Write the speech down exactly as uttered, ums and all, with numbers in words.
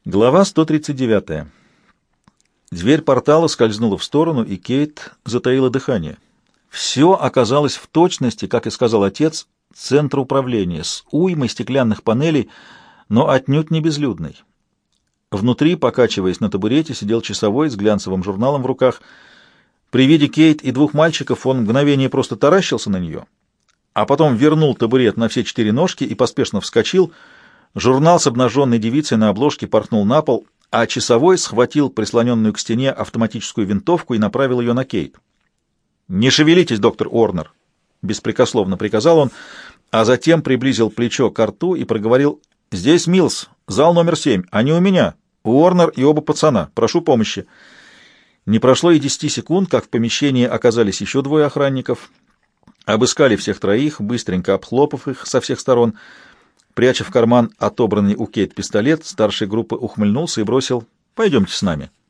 Глава сто тридцать девять. Дверь портала скользнула в сторону, и Кейт затаила дыхание. Все оказалось в точности, как и сказал отец, центр управления, с уймой стеклянных панелей, но отнюдь не безлюдный. Внутри, покачиваясь на табурете, сидел часовой с глянцевым журналом в руках. При виде Кейт и двух мальчиков он мгновение просто таращился на нее, а потом вернул табурет на все четыре ножки и поспешно вскочил. Журнал с обнаженной девицей на обложке порхнул на пол, а часовой схватил прислоненную к стене автоматическую винтовку и направил ее на Кейт. «Не шевелитесь, доктор Уорнер!» — беспрекословно приказал он, а затем приблизил плечо к рту и проговорил: «Здесь Милс, зал номер семь. Они у меня. Уорнер и оба пацана. Прошу помощи». Не прошло и десяти секунд, как в помещении оказались еще двое охранников. Обыскали всех троих, быстренько обхлопав их со всех сторон. Пряча в карман отобранный у Кейт пистолет, старший группы ухмыльнулся и бросил: «Пойдемте с нами».